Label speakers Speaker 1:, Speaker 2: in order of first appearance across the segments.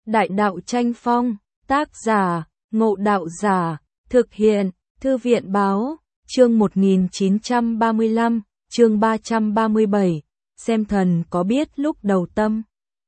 Speaker 1: Đại đạo tranh phong, tác giả, Ngộ Đạo Giả, thực hiện, Thư viện báo, chương 1935, chương 337, xem thần có biết lúc đầu tâm.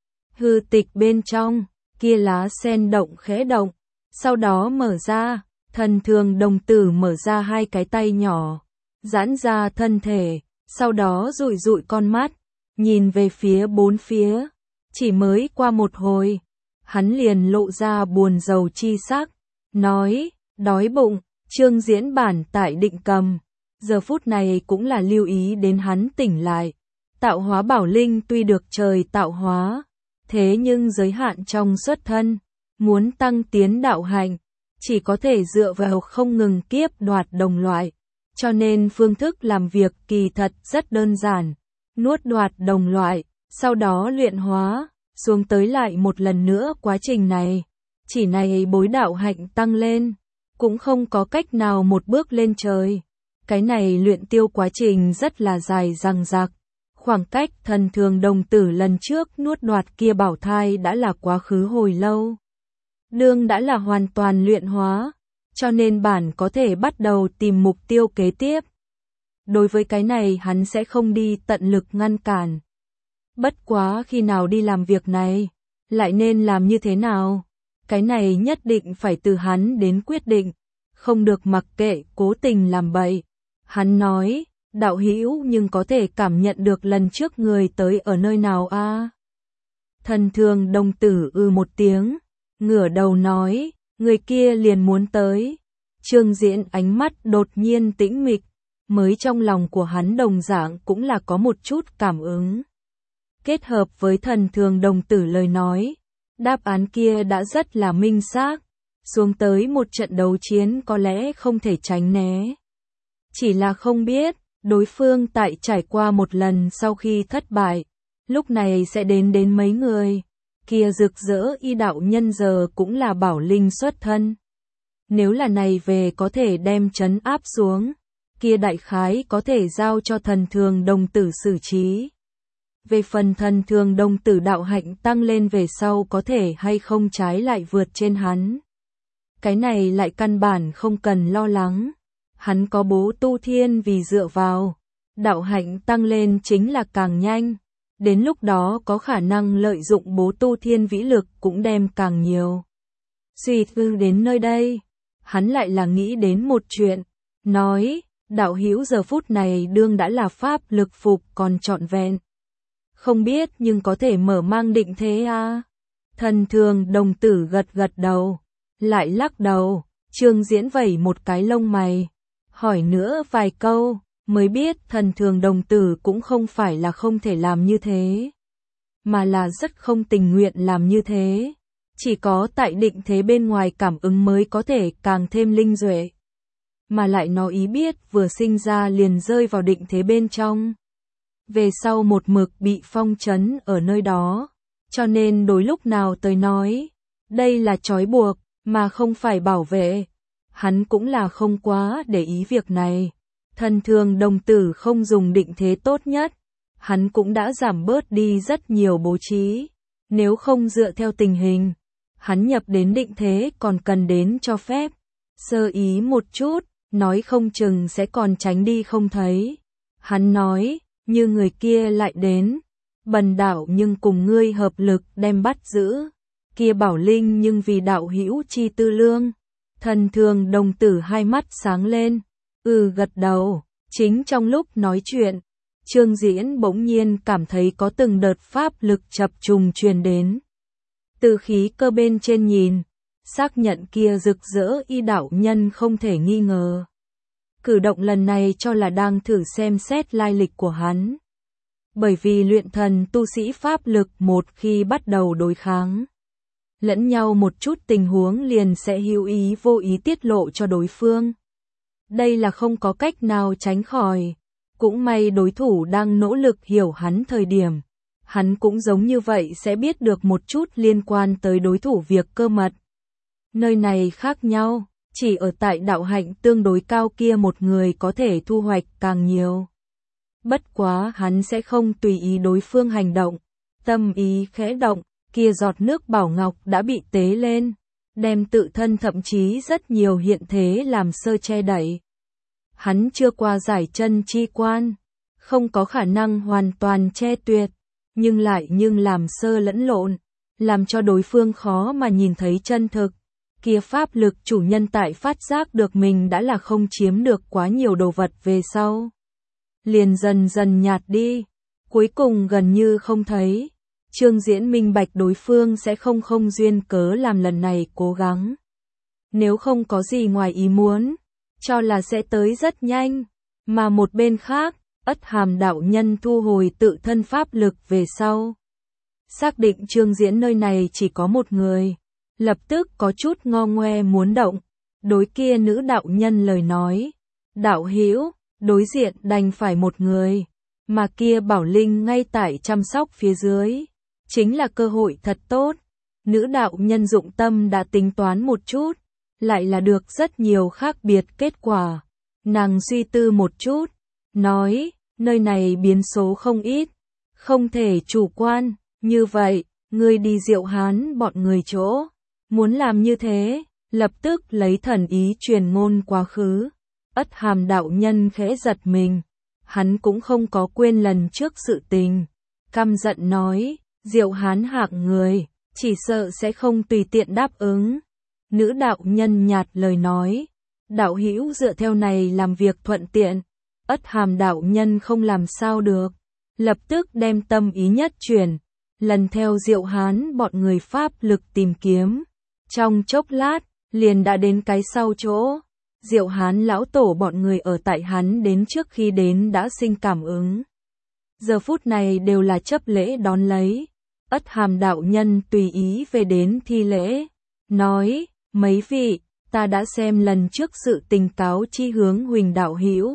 Speaker 1: Hư tịch bên trong, kia lá sen động khẽ động, sau đó mở ra, thần thường đồng tử mở ra hai cái tay nhỏ, giãn ra thân thể, sau đó dụi dụi con mắt, nhìn về phía bốn phía, chỉ mới qua một hồi, hắn liền lộ ra buồn rầu chi sắc, nói, đói bụng. Trương Diễn Bản tại Định Cầm, giờ phút này cũng là lưu ý đến hắn tỉnh lại. Tạo hóa bảo linh tuy được trời tạo hóa, thế nhưng giới hạn trong xuất thân, muốn tăng tiến đạo hạnh, chỉ có thể dựa vào không ngừng kiếp đoạt đồng loại. Cho nên phương thức làm việc kỳ thật rất đơn giản, nuốt đoạt đồng loại, sau đó luyện hóa, xuống tới lại một lần nữa quá trình này. Chỉ này bối đạo hạnh tăng lên, cũng không có cách nào một bước lên trời. Cái này luyện tiêu quá trình rất là dài dằng dặc. Khoảng cách thần thường đồng tử lần trước nuốt đoạt kia bảo thai đã là quá khứ hồi lâu. Đương đã là hoàn toàn luyện hóa, cho nên bản có thể bắt đầu tìm mục tiêu kế tiếp. Đối với cái này hắn sẽ không đi tận lực ngăn cản. Bất quá khi nào đi làm việc này, lại nên làm như thế nào? Cái này nhất định phải từ hắn đến quyết định, không được mặc kệ cố tình làm bậy. Hắn nói, đạo hữu nhưng có thể cảm nhận được lần trước người tới ở nơi nào a? Thần thường đồng tử một tiếng, ngửa đầu nói, người kia liền muốn tới. Trương Diễn ánh mắt đột nhiên tĩnh mịch, mới trong lòng của hắn đồng dạng cũng là có một chút cảm ứng. Kết hợp với thần thường đồng tử lời nói, đáp án kia đã rất là minh xác, xuống tới một trận đấu chiến có lẽ không thể tránh né. Chỉ là không biết, đối phương tại trải qua một lần sau khi thất bại, lúc này sẽ đến mấy người, kia rực rỡ y đạo nhân giờ cũng là bảo linh xuất thân. Nếu là này về có thể đem trấn áp xuống, kia đại khái có thể giao cho thần thường đồng tử xử trí. Về phần thần thường đồng tử đạo hạnh tăng lên về sau có thể hay không trái lại vượt trên hắn. Cái này lại căn bản không cần lo lắng. Hắn có bố tu thiên vì dựa vào. Đạo hạnh tăng lên chính là càng nhanh. Đến lúc đó có khả năng lợi dụng bố tu thiên vĩ lực cũng đem càng nhiều. Suy tư đến nơi đây, hắn lại là nghĩ đến một chuyện. Nói, đạo hữu giờ phút này đương đã là pháp lực phục còn trọn vẹn. Không biết nhưng có thể mở mang định thế à? Thần thường đồng tử gật gật đầu, lại lắc đầu. Trương Diễn vẩy một cái lông mày, hỏi nữa vài câu, mới biết thần thường đồng tử cũng không phải là không thể làm như thế, mà là rất không tình nguyện làm như thế. Chỉ có tại định thế bên ngoài cảm ứng mới có thể càng thêm linh duệ, mà lại nó ý biết vừa sinh ra liền rơi vào định thế bên trong. Về sau một mực bị phong trấn ở nơi đó, cho nên đối lúc nào tới nói, đây là trói buộc, mà không phải bảo vệ. Hắn cũng là không quá để ý việc này. Thần thường đồng tử không dùng định thế tốt nhất, hắn cũng đã giảm bớt đi rất nhiều bố trí. Nếu không dựa theo tình hình, hắn nhập đến định thế còn cần đến cho phép. Sơ ý một chút, nói không chừng sẽ còn tránh đi không thấy. Hắn nói, như người kia lại đến, bần đạo nhưng cùng ngươi hợp lực đem bắt giữ, kia bảo linh nhưng vì đạo hữu chi tư lương. Thần thường đồng tử hai mắt sáng lên, gật đầu. Chính trong lúc nói chuyện, Trương Diễn bỗng nhiên cảm thấy có từng đợt pháp lực chập trùng truyền đến. Từ khí cơ bên trên nhìn, xác nhận kia rực rỡ y đạo nhân không thể nghi ngờ. Cử động lần này cho là đang thử xem xét lai lịch của hắn. Bởi vì luyện thần tu sĩ pháp lực một khi bắt đầu đối kháng lẫn nhau một chút tình huống liền sẽ hữu ý vô ý tiết lộ cho đối phương. Đây là không có cách nào tránh khỏi. Cũng may đối thủ đang nỗ lực hiểu hắn thời điểm. Hắn cũng giống như vậy sẽ biết được một chút liên quan tới đối thủ việc cơ mật. Nơi này khác nhau. Chỉ ở tại đạo hạnh tương đối cao kia một người có thể thu hoạch càng nhiều. Bất quá hắn sẽ không tùy ý đối phương hành động. Tâm ý khẽ động, kia giọt nước bảo ngọc đã bị tế lên, đem tự thân thậm chí rất nhiều hiện thế làm sơ che đậy. Hắn chưa qua giải chân chi quan, không có khả năng hoàn toàn che tuyệt, nhưng làm sơ lẫn lộn, làm cho đối phương khó mà nhìn thấy chân thực. Kia pháp lực chủ nhân tại phát giác được mình đã là không chiếm được quá nhiều đồ vật về sau, liền dần dần nhạt đi, cuối cùng gần như không thấy. Trương Diễn minh bạch đối phương sẽ không duyên cớ làm lần này cố gắng. Nếu không có gì ngoài ý muốn, cho là sẽ tới rất nhanh, mà một bên khác, Ất Hàm đạo nhân thu hồi tự thân pháp lực về sau. Xác định Trương Diễn nơi này chỉ có một người, lập tức có chút ngo ngoe muốn động, đối kia nữ đạo nhân lời nói. Đạo hữu, đối diện đành phải một người, mà kia bảo linh ngay tại chăm sóc phía dưới, chính là cơ hội thật tốt. Nữ đạo nhân dụng tâm đã tính toán một chút, lại là được rất nhiều khác biệt kết quả. Nàng suy tư một chút, nói, nơi này biến số không ít, không thể chủ quan, như vậy, ngươi đi Diệu Hán bọn người chỗ. Muốn làm như thế, lập tức lấy thần ý truyền ngôn quá khứ. Ất Hàm đạo nhân khẽ giật mình, hắn cũng không có quên lần trước sự tình. Căm giận nói, Diệu Hán hạng người, chỉ sợ sẽ không tùy tiện đáp ứng. Nữ đạo nhân nhạt lời nói, đạo hữu dựa theo này làm việc thuận tiện. Ất Hàm đạo nhân không làm sao được, lập tức đem tâm ý nhất chuyển, lần theo Diệu Hán bọn người pháp lực tìm kiếm. Trong chốc lát, liền đã đến cái sau chỗ. Diệu Hán lão tổ bọn người ở tại hắn đến trước khi đến đã sinh cảm ứng. Giờ phút này đều là chấp lễ đón lấy. Ất Hàm đạo nhân tùy ý về đến thi lễ, nói, mấy vị, ta đã xem lần trước sự tình cáo chi hướng Huỳnh đạo hữu.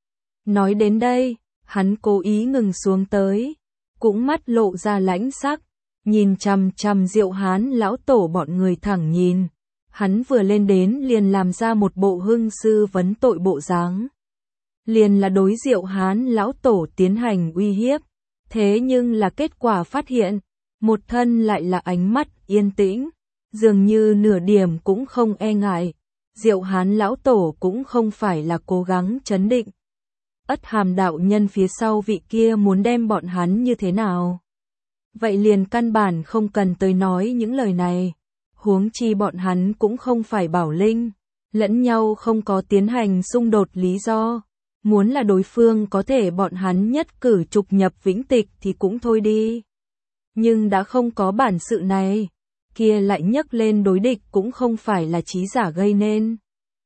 Speaker 1: Nói đến đây, hắn cố ý ngừng xuống tới, cũng mắt lộ ra lãnh sắc, nhìn chằm chằm Diệu Hán lão tổ bọn người thẳng nhìn. Hắn vừa lên đến liền làm ra một bộ hưng sư vấn tội bộ dáng, liền là đối Diệu Hán lão tổ tiến hành uy hiếp. Thế nhưng là kết quả phát hiện, một thân lại là ánh mắt yên tĩnh, dường như nửa điểm cũng không e ngại. Diệu Hán lão tổ cũng không phải là cố gắng trấn định. Ất Hàm đạo nhân phía sau vị kia muốn đem bọn hắn như thế nào? Vậy liền căn bản không cần tới nói những lời này. Huống chi bọn hắn cũng không phải bảo linh, lẫn nhau không có tiến hành xung đột lý do. Muốn là đối phương có thể bọn hắn nhất cử trục nhập vĩnh tịch thì cũng thôi đi. Nhưng đã không có bản sự này, kia lại nhấc lên đối địch cũng không phải là trí giả gây nên.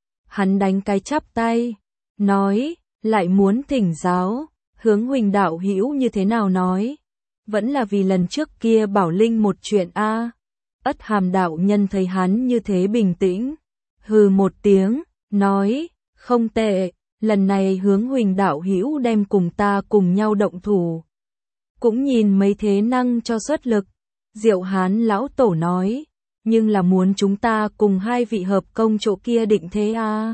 Speaker 1: Hắn đánh cái chắp tay, nói, lại muốn thỉnh giáo, hướng Huỳnh đạo hữu như thế nào nói. Vẫn là vì lần trước kia bảo linh một chuyện a. Ất Hàm đạo nhân thấy hắn như thế bình tĩnh, hừ một tiếng, nói, không tệ, lần này hướng Huỳnh đạo hữu đem cùng ta cùng nhau động thủ. Cũng nhìn mấy thế năng cho xuất lực. Diệu Hán lão tổ nói, nhưng là muốn chúng ta cùng hai vị hợp công chỗ kia định thế a.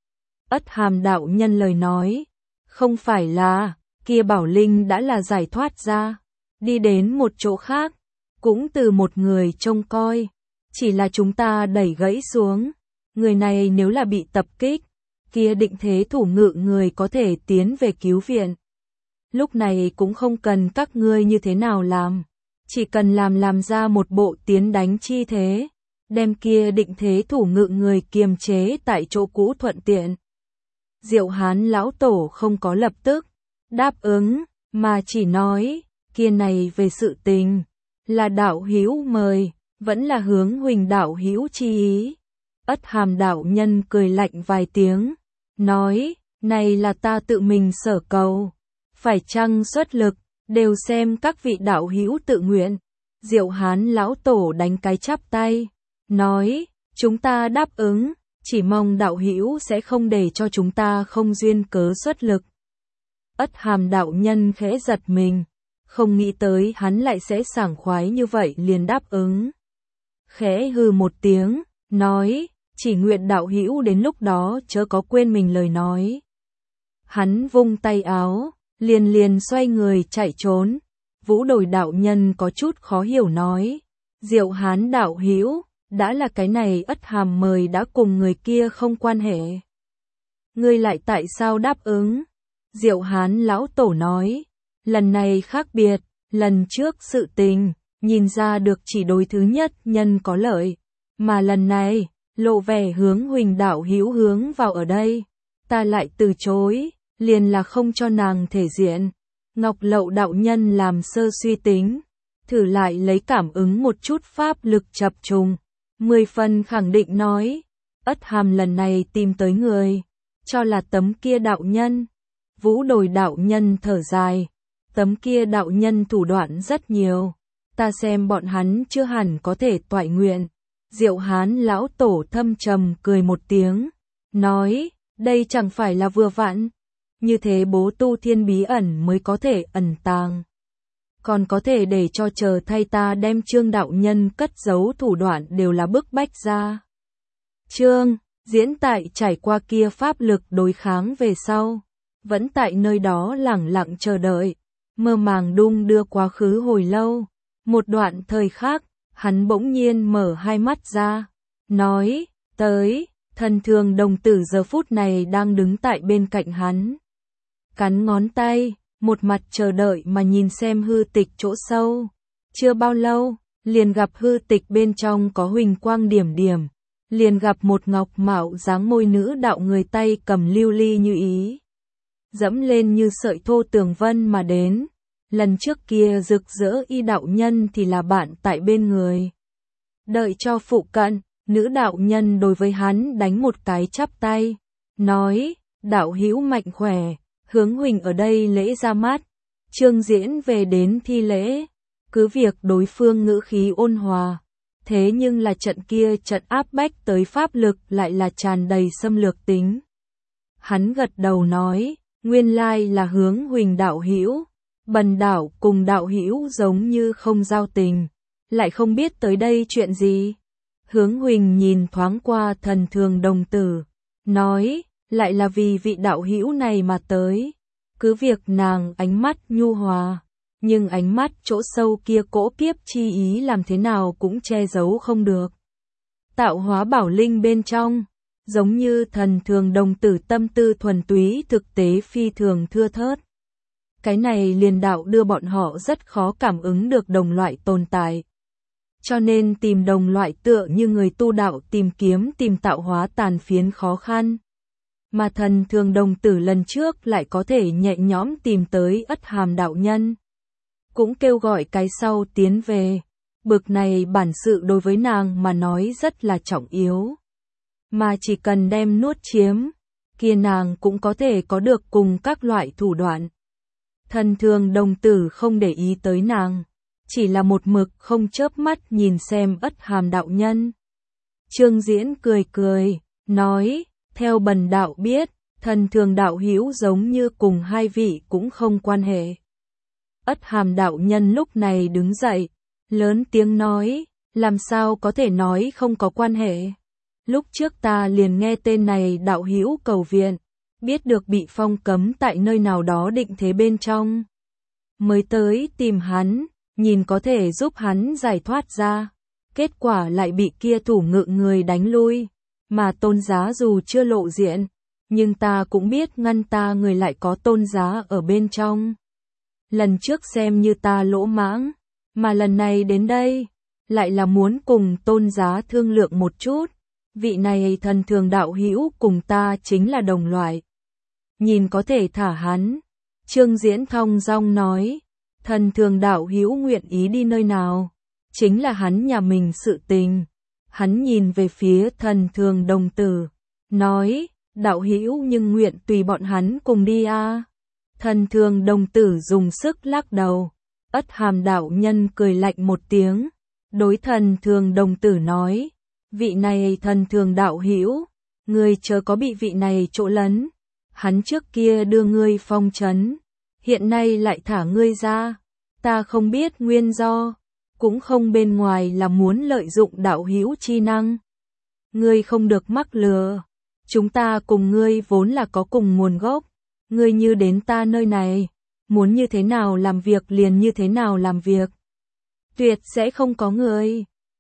Speaker 1: Ất Hàm đạo nhân lời nói, không phải là, kia bảo linh đã là giải thoát ra, đi đến một chỗ khác, cũng từ một người trông coi, chỉ là chúng ta đẩy gãy xuống, người này nếu là bị tập kích, kia định thế thủ ngự người có thể tiến về cứu viện. Lúc này cũng không cần các ngươi như thế nào làm, chỉ cần làm ra một bộ tiến đánh chi thế, đem kia định thế thủ ngự người kiềm chế tại chỗ cũ thuận tiện. Diệu Hán lão tổ không có lập tức đáp ứng, mà chỉ nói, kia này về sự tình, là đạo hữu mời, vẫn là hướng Huỳnh đạo hữu chi ý. Ất Hàm đạo nhân cười lạnh vài tiếng, nói, này là ta tự mình sở cầu, phải chăng xuất lực, đều xem các vị đạo hữu tự nguyện. Diệu Hán lão tổ đánh cái chắp tay, nói, chúng ta đáp ứng, chỉ mong đạo hữu sẽ không để cho chúng ta không duyên cớ xuất lực. Ất Hàm đạo nhân khẽ giật mình, không nghĩ tới hắn lại sẽ sảng khoái như vậy liền đáp ứng. Khẽ hừ một tiếng, nói, chỉ nguyện đạo hữu đến lúc đó chớ có quên mình lời nói. Hắn vung tay áo, liền xoay người chạy trốn. Vũ Đồi đạo nhân có chút khó hiểu nói, Diệu Hán đạo hữu, đã là cái này Ất Hàm mời đã cùng người kia không quan hệ. Ngươi lại tại sao đáp ứng? Diệu Hán lão tổ nói, lần này khác biệt, lần trước sự tình, nhìn ra được chỉ đối thứ nhất nhân có lợi, mà lần này, lộ vẻ hướng Huỳnh đạo hữu hướng vào ở đây, ta lại từ chối, liền là không cho nàng thể diện. Ngọc Lậu đạo nhân làm sơ suy tính, thử lại lấy cảm ứng một chút pháp lực chập trùng, 10 phần khẳng định nói, Ất Hàm lần này tìm tới người, cho là tấm kia đạo nhân. Vũ Đồi đạo nhân thở dài, tấm kia đạo nhân thủ đoạn rất nhiều, ta xem bọn hắn chưa hẳn có thể toại nguyện. Diệu Hán lão tổ thâm trầm cười một tiếng, nói, đây chẳng phải là vừa vặn, như thế bố tu thiên bí ẩn mới có thể ẩn tàng. Còn có thể để cho chờ thay ta đem Trương đạo nhân cất giấu thủ đoạn đều là bức bách ra. Trương, diễn tại trải qua kia pháp lực đối kháng về sau, vẫn tại nơi đó lẳng lặng chờ đợi, mơ màng đung đưa quá khứ hồi lâu. Một đoạn thời khác, hắn bỗng nhiên mở hai mắt ra, nói, tới, Thần Thường đồng tử giờ phút này đang đứng tại bên cạnh hắn. Cắn ngón tay, một mặt chờ đợi mà nhìn xem hư tịch chỗ sâu. Chưa bao lâu, liền gặp hư tịch bên trong có huỳnh quang điểm điểm, liền gặp một ngọc mạo dáng môi nữ đạo người tay cầm lưu ly như ý. Dẫm lên như sợi thô tường vân mà đến. Lần trước kia rực rỡ y đạo nhân thì là bạn tại bên người. Đợi cho phụ cận, nữ đạo nhân đối với hắn đánh một cái chắp tay, nói, đạo hữu mạnh khỏe, hướng Huỳnh ở đây lễ ra mắt. Trương Diễn về đến thi lễ, cứ việc đối phương ngữ khí ôn hòa, thế nhưng là trận kia trận áp bách tới pháp lực lại là tràn đầy xâm lược tính. Hắn gật đầu nói, nguyên lai là hướng Huỳnh đạo hữu. Bần đạo cùng đạo hữu giống như không giao tình, lại không biết tới đây chuyện gì. Hướng Huỳnh nhìn thoáng qua Thần Thường đồng tử, nói, lại là vì vị đạo hữu này mà tới. Cứ việc nàng ánh mắt nhu hòa, nhưng ánh mắt chỗ sâu kia cỗ kiếp chi ý làm thế nào cũng che giấu không được. Tạo hóa bảo linh bên trong, giống như Thần Thường đồng tử tâm tư thuần túy thực tế phi thường thưa thớt. Cái này liền đạo đưa bọn họ rất khó cảm ứng được đồng loại tồn tại. Cho nên tìm đồng loại tựa như người tu đạo tìm kiếm tìm tạo hóa tàn phiến khó khăn. Mà Thần Thường đồng tử lần trước lại có thể nhẹ nhõm tìm tới Ất Hàm đạo nhân. Cũng kêu gọi cái sau tiến về. Bực này bản sự đối với nàng mà nói rất là trọng yếu. Mà chỉ cần đem nuốt chiếm, kia nàng cũng có thể có được cùng các loại thủ đoạn. Thần Thường đồng tử không để ý tới nàng, chỉ là một mực không chớp mắt nhìn xem Ất Hàm đạo nhân. Trương Diễn cười cười, nói, theo bần đạo biết, Thần Thường đạo hữu giống như cùng hai vị cũng không quan hệ. Ất Hàm đạo nhân lúc này đứng dậy, lớn tiếng nói, làm sao có thể nói không có quan hệ. Lúc trước ta liền nghe tên này đạo hữu cầu viện, biết được bị phong cấm tại nơi nào đó định thế bên trong. Mới tới tìm hắn, nhìn có thể giúp hắn giải thoát ra. Kết quả lại bị kia thủ ngự người đánh lui. Mà Tôn Giá dù chưa lộ diện, nhưng ta cũng biết ngăn ta người lại có Tôn Giá ở bên trong. Lần trước xem như ta lỗ mãng, mà lần này đến đây, lại là muốn cùng Tôn Giá thương lượng một chút. Vị này Thần Thường đạo hữu cùng ta chính là đồng loại. Nhìn có thể thả hắn. Trương Diễn thong dong nói, Thần Thường đạo hữu nguyện ý đi nơi nào, chính là hắn nhà mình sự tình. Hắn nhìn về phía Thần Thường đồng tử, nói, đạo hữu nhưng nguyện tùy bọn hắn cùng đi a. Thần Thường đồng tử dùng sức lắc đầu. Ất Hàm đạo nhân cười lạnh một tiếng, đối Thần Thường đồng tử nói, vị này Thần Thường đạo hữu, ngươi chớ có bị vị này chỗ lấn. Hắn trước kia đưa ngươi phong trấn, hiện nay lại thả ngươi ra, ta không biết nguyên do, cũng không bên ngoài là muốn lợi dụng đạo hữu chi năng. Ngươi không được mắc lừa, chúng ta cùng ngươi vốn là có cùng nguồn gốc, ngươi như đến ta nơi này, muốn như thế nào làm việc liền như thế nào làm việc. Tuyệt sẽ không có người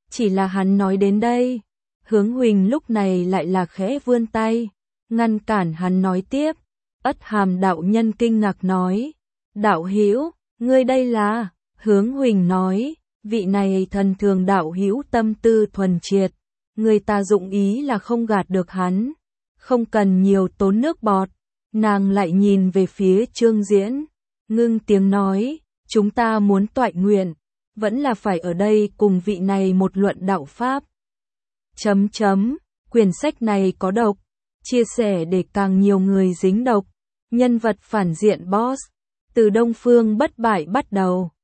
Speaker 1: Chỉ là hắn nói đến đây, Hướng Huỳnh lúc này lại là khẽ vươn tay, ngăn cản hắn nói tiếp. Ất Hàm đạo nhân kinh ngạc nói, đạo hữu, ngươi đây là, Hướng Huỳnh nói, vị này thần thường đạo hữu tâm tư thuần triệt, người ta dụng ý là không gạt được hắn, không cần nhiều tốn nước bọt. Nàng lại nhìn về phía Trương Diễn, ngưng tiếng nói, chúng ta muốn toại nguyện, vẫn là phải ở đây cùng vị này một luận đạo pháp. Quyển sách này có độc, chia sẻ để càng nhiều người dính độc. Nhân vật phản diện boss, từ Đông Phương bất bại bắt đầu.